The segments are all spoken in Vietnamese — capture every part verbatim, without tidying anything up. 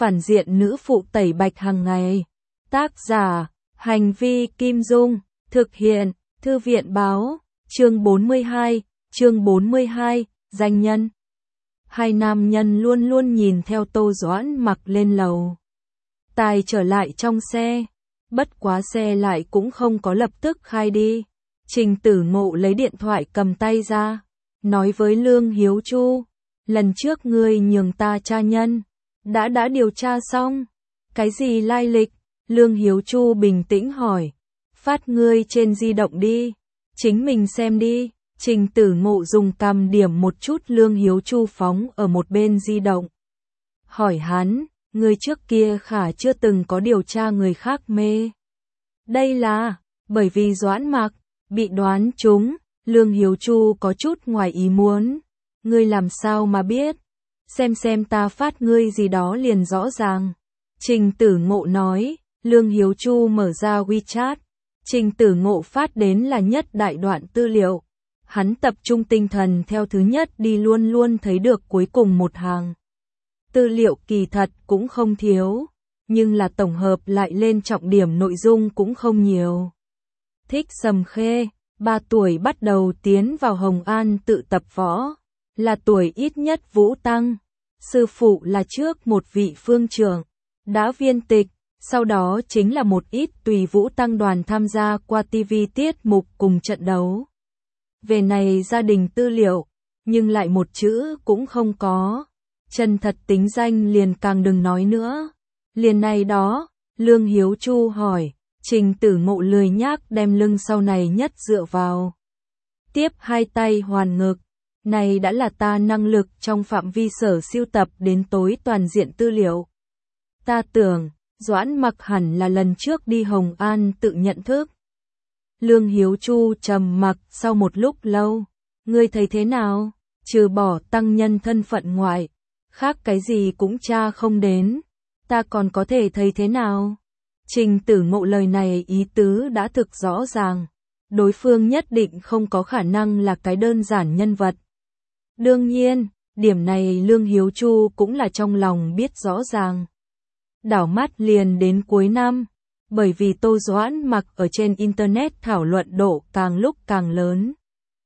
phản diện nữ phụ tẩy bạch hàng ngày. Tác giả, Hành vi Kim Dung, thực hiện, Thư viện báo, chương bốn mươi hai, chương bốn mươi hai, danh nhân. Hai nam nhân luôn luôn nhìn theo Tô Doãn Mặc lên lầu. Tài trở lại trong xe, bất quá xe lại cũng không có lập tức khai đi. Trình Tử Ngộ lấy điện thoại cầm tay ra, nói với Lương Hiếu Chu, lần trước ngươi nhường ta tra nhân, đã đã điều tra xong, cái gì lai lịch? Lương Hiếu Chu bình tĩnh hỏi, phát ngươi trên di động đi, chính mình xem đi. Trình Tử Ngộ dùng cằm điểm một chút Lương Hiếu Chu phóng ở một bên di động. Hỏi hắn, ngươi trước kia khả chưa từng có điều tra người khác mê. Đây là, bởi vì Doãn Mặc, bị đoán trúng. Lương Hiếu Chu có chút ngoài ý muốn. Ngươi làm sao mà biết? Xem xem ta phát ngươi gì đó liền rõ ràng. Trình Tử Ngộ nói. Lương Hiếu Chu mở ra WeChat. Trình Tử Ngộ phát đến là nhất đại đoạn tư liệu. Hắn tập trung tinh thần theo thứ nhất đi luôn luôn thấy được cuối cùng một hàng. Tư liệu kỳ thật cũng không thiếu, nhưng là tổng hợp lại lên trọng điểm nội dung cũng không nhiều. Thích Sầm Khê, ba tuổi bắt đầu tiến vào Hồng An tự tập võ, là tuổi ít nhất Vũ Tăng. Sư phụ là trước một vị phương trưởng, đã viên tịch, sau đó chính là một ít tùy Vũ Tăng đoàn tham gia qua ti vi tiết mục cùng trận đấu. Về này gia đình tư liệu, nhưng lại một chữ cũng không có. Chân thật tính danh liền càng đừng nói nữa. Liền này đó, Lương Hiếu Chu hỏi, Trình Tử Ngộ lười nhác đem lưng sau này nhất dựa vào. Tiếp hai tay hoàn ngực, này đã là ta năng lực trong phạm vi sở siêu tập đến tối toàn diện tư liệu. Ta tưởng, Doãn Mặc hẳn là lần trước đi Hồng An tự nhận thức. Lương Hiếu Chu trầm mặc sau một lúc lâu, ngươi thấy thế nào? Trừ bỏ tăng nhân thân phận ngoại, khác cái gì cũng tra không đến, ta còn có thể thấy thế nào? Trình Tử Ngộ lời này ý tứ đã thực rõ ràng, đối phương nhất định không có khả năng là cái đơn giản nhân vật. Đương nhiên, điểm này Lương Hiếu Chu cũng là trong lòng biết rõ ràng. Đảo mắt liền đến cuối năm, bởi vì Tô Doãn Mặc ở trên Internet thảo luận độ càng lúc càng lớn.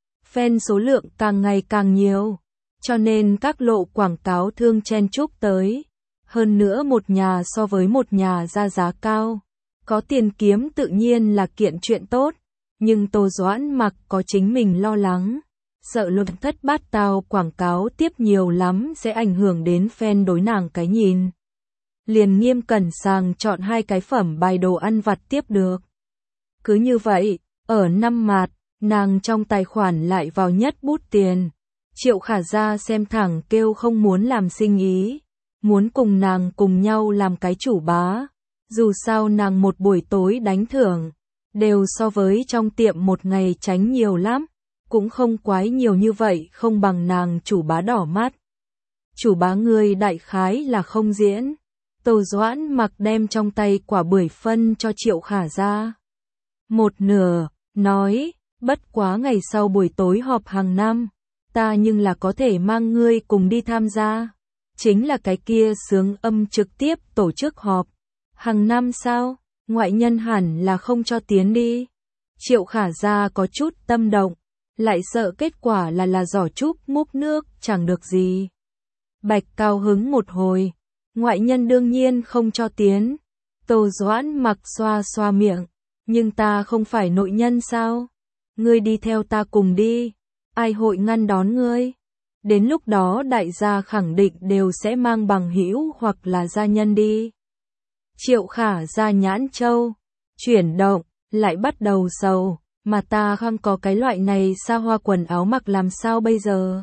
Fan số lượng càng ngày càng nhiều, cho nên các lộ quảng cáo thương chen chúc tới. Hơn nữa một nhà so với một nhà ra giá cao. Có tiền kiếm tự nhiên là kiện chuyện tốt, nhưng Tô Doãn Mặc có chính mình lo lắng. Sợ luận thất bát tao quảng cáo tiếp nhiều lắm sẽ ảnh hưởng đến fan đối nàng cái nhìn. Liền nghiêm cẩn sàng chọn hai cái phẩm bài đồ ăn vặt tiếp được. Cứ như vậy, ở năm mạt, nàng trong tài khoản lại vào nhất bút tiền. Triệu Khả Gia xem thẳng kêu không muốn làm sinh ý, muốn cùng nàng cùng nhau làm cái chủ bá. Dù sao nàng một buổi tối đánh thưởng, đều so với trong tiệm một ngày tránh nhiều lắm, cũng không quái nhiều như vậy không bằng nàng chủ bá đỏ mắt. Chủ bá người đại khái là không diễn. Tô Doãn Mặc đem trong tay quả bưởi phân cho Triệu Khả Gia. Một nửa, nói, bất quá ngày sau buổi tối họp hàng năm, ta nhưng là có thể mang ngươi cùng đi tham gia. Chính là cái kia sướng âm trực tiếp tổ chức họp. Hàng năm sao, ngoại nhân hẳn là không cho tiến đi. Triệu Khả Gia có chút tâm động, lại sợ kết quả là là giỏ trúc múc nước, chẳng được gì. Bạch cao hứng một hồi. Ngoại nhân đương nhiên không cho tiến. Tô Doãn Mặc xoa xoa miệng. Nhưng ta không phải nội nhân sao? Ngươi đi theo ta cùng đi. Ai hội ngăn đón ngươi? Đến lúc đó đại gia khẳng định đều sẽ mang bằng hữu hoặc là gia nhân đi. Triệu Khả Gia nhãn châu. Chuyển động, lại bắt đầu sầu. Mà ta không có cái loại này xa hoa quần áo mặc làm sao bây giờ?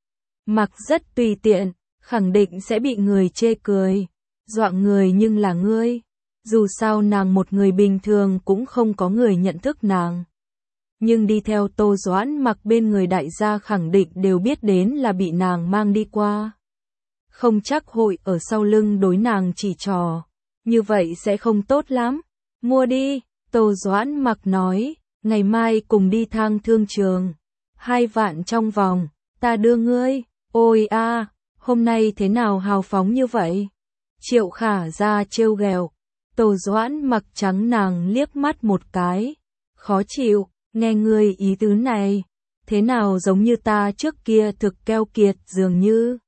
Mặc rất tùy tiện. Khẳng định sẽ bị người chê cười, dọa người nhưng là ngươi. Dù sao nàng một người bình thường cũng không có người nhận thức nàng. Nhưng đi theo Tô Doãn Mặc bên người đại gia khẳng định đều biết đến là bị nàng mang đi qua. Không chắc hội ở sau lưng đối nàng chỉ trò, như vậy sẽ không tốt lắm. Mua đi, Tô Doãn Mặc nói, ngày mai cùng đi thang thương trường. Hai vạn trong vòng, ta đưa ngươi, ôi a. Hôm nay thế nào hào phóng như vậy? Triệu Khả Gia trêu ghẹo. Tô Doãn Mặc trắng nàng liếc mắt một cái. Khó chịu, nghe ngươi ý tứ này. Thế nào giống như ta trước kia thực keo kiệt dường như.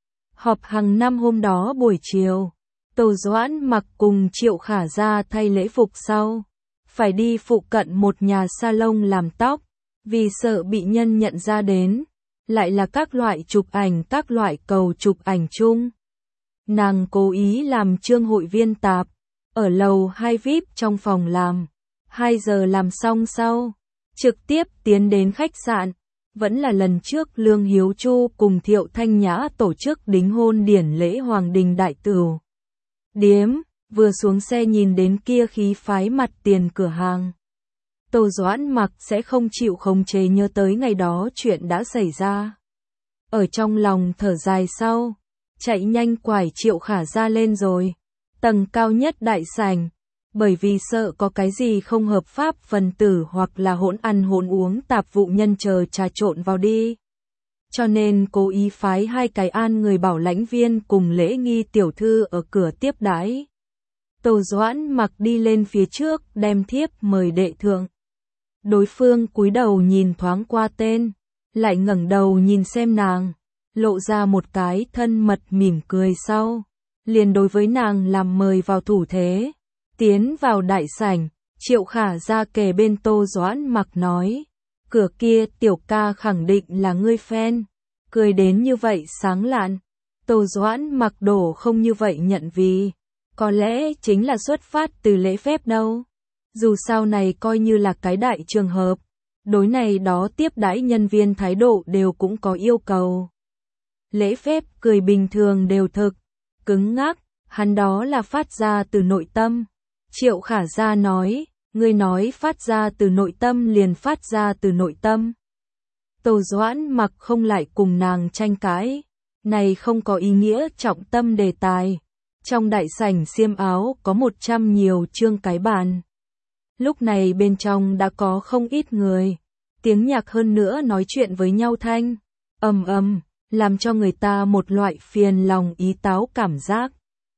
Họp hàng năm hôm đó buổi chiều. Tô Doãn Mặc cùng Triệu Khả Gia thay lễ phục sau. Phải đi phụ cận một nhà salon làm tóc. Vì sợ bị nhân nhận ra đến. Lại là các loại chụp ảnh các loại cầu chụp ảnh chung. Nàng cố ý làm trương hội viên tạp. Ở lầu hai vi ai pi trong phòng làm. hai giờ làm xong sau. Trực tiếp tiến đến khách sạn. Vẫn là lần trước Lương Hiếu Chu cùng Thiệu Thanh Nhã tổ chức đính hôn điển lễ Hoàng Đình Đại Tửu Điếm, vừa xuống xe nhìn đến kia khí phái mặt tiền cửa hàng. Tô Doãn Mặc sẽ không chịu khống chế nhớ tới ngày đó chuyện đã xảy ra. Ở trong lòng thở dài sau, chạy nhanh quải Triệu Khả Gia lên rồi. Tầng cao nhất đại sảnh, bởi vì sợ có cái gì không hợp pháp phần tử hoặc là hỗn ăn hỗn uống tạp vụ nhân chờ trà trộn vào đi. Cho nên cố ý phái hai cái an người bảo lãnh viên cùng lễ nghi tiểu thư ở cửa tiếp đãi. Tô Doãn Mặc đi lên phía trước đem thiếp mời đệ thượng. Đối phương cúi đầu nhìn thoáng qua tên, lại ngẩng đầu nhìn xem nàng, lộ ra một cái thân mật mỉm cười sau, liền đối với nàng làm mời vào thủ thế. Tiến vào đại sảnh, Triệu Khả Gia kề bên Tô Doãn Mặc nói, cửa kia tiểu ca khẳng định là ngươi fan, cười đến như vậy sáng lạn. Tô Doãn Mặc đổ không như vậy nhận vì, có lẽ chính là xuất phát từ lễ phép đâu. Dù sao này coi như là cái đại trường hợp, đối này đó tiếp đãi nhân viên thái độ đều cũng có yêu cầu. Lễ phép cười bình thường đều thực, cứng ngắc, hắn đó là phát ra từ nội tâm. Triệu Khả Gia nói, ngươi nói phát ra từ nội tâm liền phát ra từ nội tâm. Tô Doãn Mặc không lại cùng nàng tranh cãi, này không có ý nghĩa trọng tâm đề tài. Trong đại sảnh xiêm áo có một trăm nhiều chương cái bàn. Lúc này bên trong đã có không ít người, tiếng nhạc hơn nữa nói chuyện với nhau thanh, ầm ầm, làm cho người ta một loại phiền lòng ý táo cảm giác.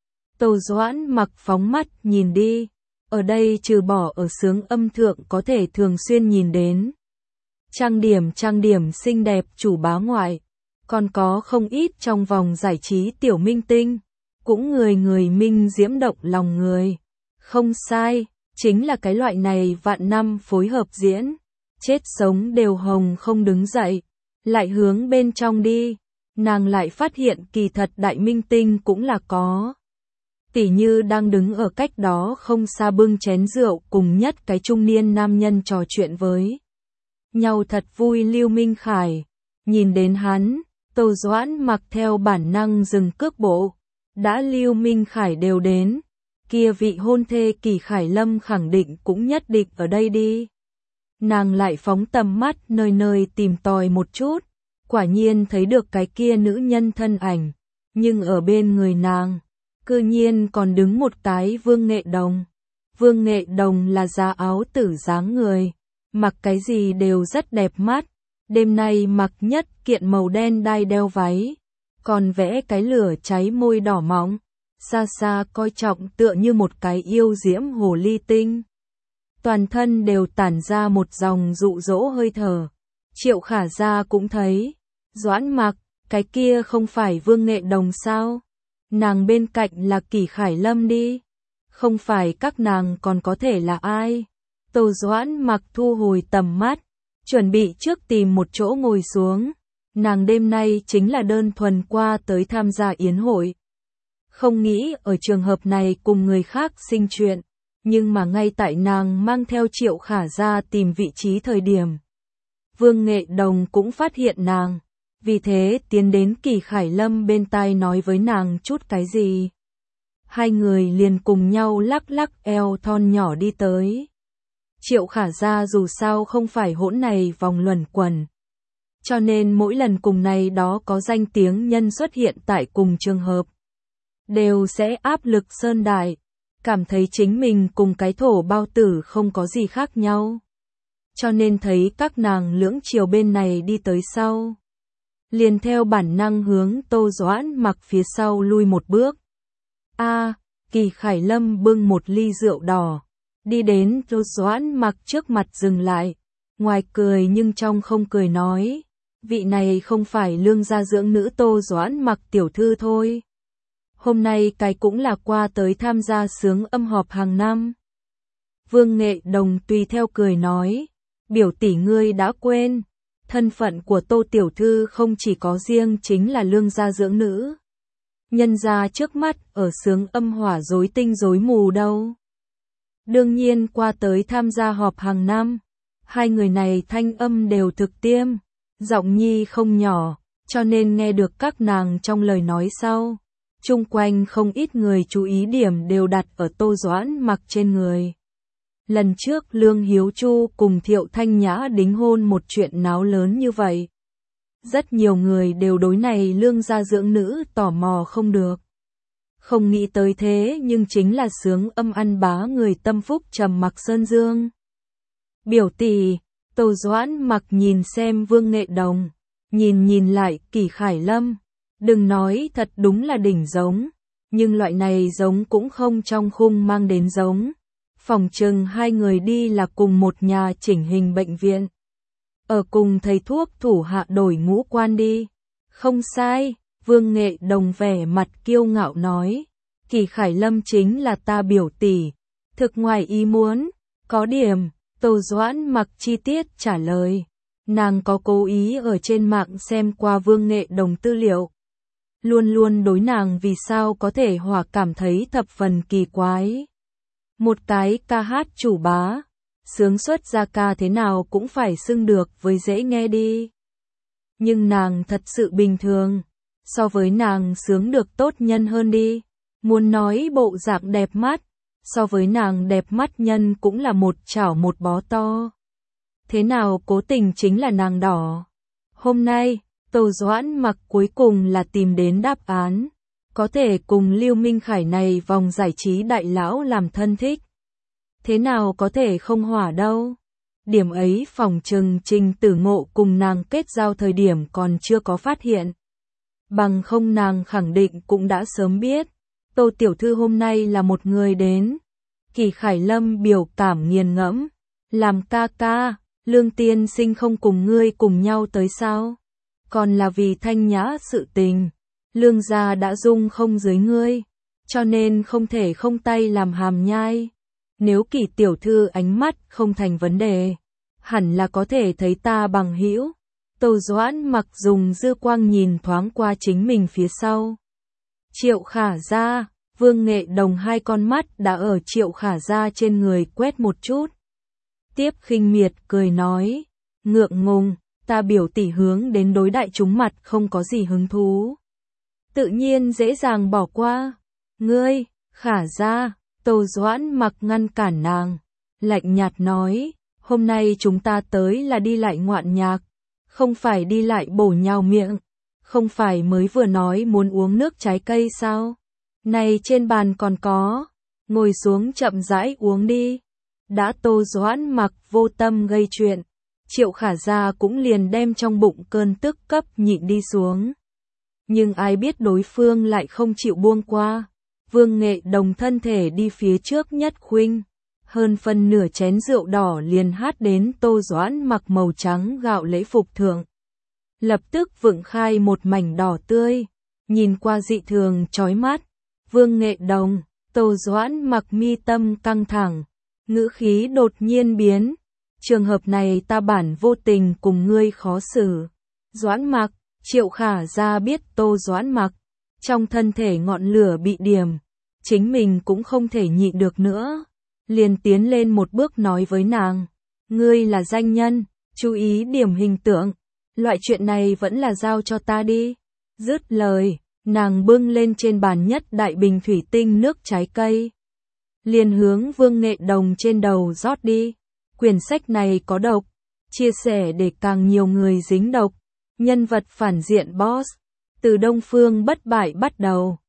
Tô Doãn Mặc phóng mắt nhìn đi, ở đây trừ bỏ ở xướng âm thượng có thể thường xuyên nhìn đến. Trang điểm trang điểm xinh đẹp chủ bá ngoại, còn có không ít trong vòng giải trí tiểu minh tinh, cũng người người minh diễm động lòng người. Không sai, chính là cái loại này vạn năm phối hợp diễn, chết sống đều hồng không đứng dậy, lại hướng bên trong đi, nàng lại phát hiện kỳ thật đại minh tinh cũng là có. Tỉ như đang đứng ở cách đó không xa bưng chén rượu cùng nhất cái trung niên nam nhân trò chuyện với nhau thật vui Lưu Minh Khải. Nhìn đến hắn, Tô Doãn Mặc theo bản năng dừng cước bộ. Đã Lưu Minh Khải đều đến, kia vị hôn thê Kỳ Khải Lâm khẳng định cũng nhất định ở đây đi. Nàng lại phóng tầm mắt nơi nơi tìm tòi một chút, quả nhiên thấy được cái kia nữ nhân thân ảnh, nhưng ở bên người nàng, cư nhiên còn đứng một cái Vương Nghệ Đồng. Vương Nghệ Đồng là giá áo tử dáng người, mặc cái gì đều rất đẹp mắt, đêm nay mặc nhất kiện màu đen đai đeo váy, còn vẽ cái lửa cháy môi đỏ mỏng, xa xa coi trọng tựa như một cái yêu diễm hồ ly tinh. Toàn thân đều tản ra một dòng dụ dỗ hơi thở. Triệu Khả Gia cũng thấy, Doãn Mặc, cái kia không phải Vương Nghệ Đồng sao? Nàng bên cạnh là Kỳ Khải Lâm đi. Không phải các nàng còn có thể là ai? Tô Doãn Mặc thu hồi tầm mắt, chuẩn bị trước tìm một chỗ ngồi xuống. Nàng đêm nay chính là đơn thuần qua tới tham gia yến hội. Không nghĩ ở trường hợp này cùng người khác sinh chuyện, nhưng mà ngay tại nàng mang theo Triệu Khả Gia tìm vị trí thời điểm. Vương Nghệ Đồng cũng phát hiện nàng, vì thế tiến đến Kỳ Khải Lâm bên tai nói với nàng chút cái gì. Hai người liền cùng nhau lắc lắc eo thon nhỏ đi tới. Triệu Khả Gia dù sao không phải hỗn này vòng luẩn quẩn, cho nên mỗi lần cùng này đó có danh tiếng nhân xuất hiện tại cùng trường hợp, đều sẽ áp lực sơn đại, cảm thấy chính mình cùng cái thổ bao tử không có gì khác nhau. Cho nên thấy các nàng lưỡng chiều bên này đi tới sau, liền theo bản năng hướng Tô Doãn Mặc phía sau lui một bước. A, Kỳ Khải Lâm bưng một ly rượu đỏ, đi đến Tô Doãn Mặc trước mặt dừng lại, ngoài cười nhưng trong không cười nói, vị này không phải lương gia dưỡng nữ Tô Doãn Mặc tiểu thư thôi. Hôm nay cái cũng là qua tới tham gia sướng âm họp hàng năm. Vương Nghệ Đồng tùy theo cười nói, biểu tỷ ngươi đã quên, thân phận của Tô tiểu thư không chỉ có riêng chính là lương gia dưỡng nữ. Nhân gia trước mắt ở sướng âm hỏa rối tinh rối mù đâu. Đương nhiên qua tới tham gia họp hàng năm, hai người này thanh âm đều thực tiêm, giọng nhi không nhỏ, cho nên nghe được các nàng trong lời nói sau. Chung quanh không ít người chú ý điểm đều đặt ở Tô Doãn Mặc trên người. Lần trước Lương Hiếu Chu cùng Thiệu Thanh Nhã đính hôn một chuyện náo lớn như vậy. Rất nhiều người đều đối này lương gia dưỡng nữ tò mò không được. Không nghĩ tới thế nhưng chính là sướng âm ăn bá người tâm phúc Trầm Mặc Sơn Dương. Biểu tỷ, Tô Doãn Mặc nhìn xem Vương Nghệ Đồng, nhìn nhìn lại Kỳ Khải Lâm. Đừng nói thật đúng là đỉnh giống, nhưng loại này giống cũng không trong khung mang đến giống. Phòng chừng hai người đi là cùng một nhà chỉnh hình bệnh viện. Ở cùng thầy thuốc thủ hạ đổi ngũ quan đi. Không sai, Vương Nghệ Đồng vẻ mặt kiêu ngạo nói. Kỳ Khải Lâm chính là ta biểu tỷ. Thực ngoài ý muốn, có điểm, Tô Doãn Mặc chi tiết trả lời. Nàng có cố ý ở trên mạng xem qua Vương Nghệ Đồng tư liệu. Luôn luôn đối nàng vì sao có thể hòa cảm thấy thập phần kỳ quái. Một cái ca hát chủ bá, sướng xuất ra ca thế nào cũng phải xưng được với dễ nghe đi. Nhưng nàng thật sự bình thường, so với nàng sướng được tốt nhân hơn đi. Muốn nói bộ dạng đẹp mắt, so với nàng đẹp mắt nhân cũng là một chảo một bó to. Thế nào cố tình chính là nàng đỏ. Hôm nay, Tô Doãn Mặc cuối cùng là tìm đến đáp án. Có thể cùng Lưu Minh Khải này vòng giải trí đại lão làm thân thích. Thế nào có thể không hỏa đâu. Điểm ấy phòng trừng Trình Tử Ngộ cùng nàng kết giao thời điểm còn chưa có phát hiện. Bằng không nàng khẳng định cũng đã sớm biết. Tô tiểu thư hôm nay là một người đến. Kỳ Khải Lâm biểu cảm nghiền ngẫm. Làm ca ca, Lương tiên sinh không cùng ngươi cùng nhau tới sao? Còn là vì Thanh Nhã sự tình. Lương gia đã dung không dưới ngươi, cho nên không thể không tay làm hàm nhai. Nếu Kỳ tiểu thư ánh mắt không thành vấn đề, hẳn là có thể thấy ta bằng hữu. Tô Doãn Mặc dùng dư quang nhìn thoáng qua chính mình phía sau. Triệu Khả Gia, Vương Nghệ Đồng hai con mắt đã ở Triệu Khả Gia trên người quét một chút. Tiếp khinh miệt cười nói, ngượng ngùng, ta biểu tỷ hướng đến đối đại chúng mặt không có gì hứng thú. Tự nhiên dễ dàng bỏ qua. Ngươi, Khả Gia, Tô Doãn Mặc ngăn cản nàng, lạnh nhạt nói, hôm nay chúng ta tới là đi lại ngoạn nhạc, không phải đi lại bổ nhào miệng, không phải mới vừa nói muốn uống nước trái cây sao? Này trên bàn còn có, ngồi xuống chậm rãi uống đi. Đã Tô Doãn Mặc vô tâm gây chuyện, Triệu Khả Gia cũng liền đem trong bụng cơn tức cấp nhịn đi xuống. Nhưng ai biết đối phương lại không chịu buông qua. Vương Nghệ Đồng thân thể đi phía trước nhất khuynh, hơn phân nửa chén rượu đỏ liền hát đến Tô Doãn Mặc màu trắng gạo lễ phục thượng. Lập tức vựng khai một mảnh đỏ tươi, nhìn qua dị thường chói mắt. Vương Nghệ Đồng, Tô Doãn Mặc mi tâm căng thẳng, ngữ khí đột nhiên biến. Trường hợp này ta bản vô tình cùng ngươi khó xử. Doãn Mặc, Triệu Khả Gia biết Tô Doãn Mặc, trong thân thể ngọn lửa bị điểm, chính mình cũng không thể nhịn được nữa. Liền tiến lên một bước nói với nàng, ngươi là danh nhân, chú ý điểm hình tượng, loại chuyện này vẫn là giao cho ta đi. Dứt lời, nàng bưng lên trên bàn nhất đại bình thủy tinh nước trái cây. Liền hướng Vương Nghệ Đồng trên đầu rót đi. Quyển sách này có độc, chia sẻ để càng nhiều người dính độc. Nhân vật phản diện boss, từ Đông Phương Bất Bại bắt đầu.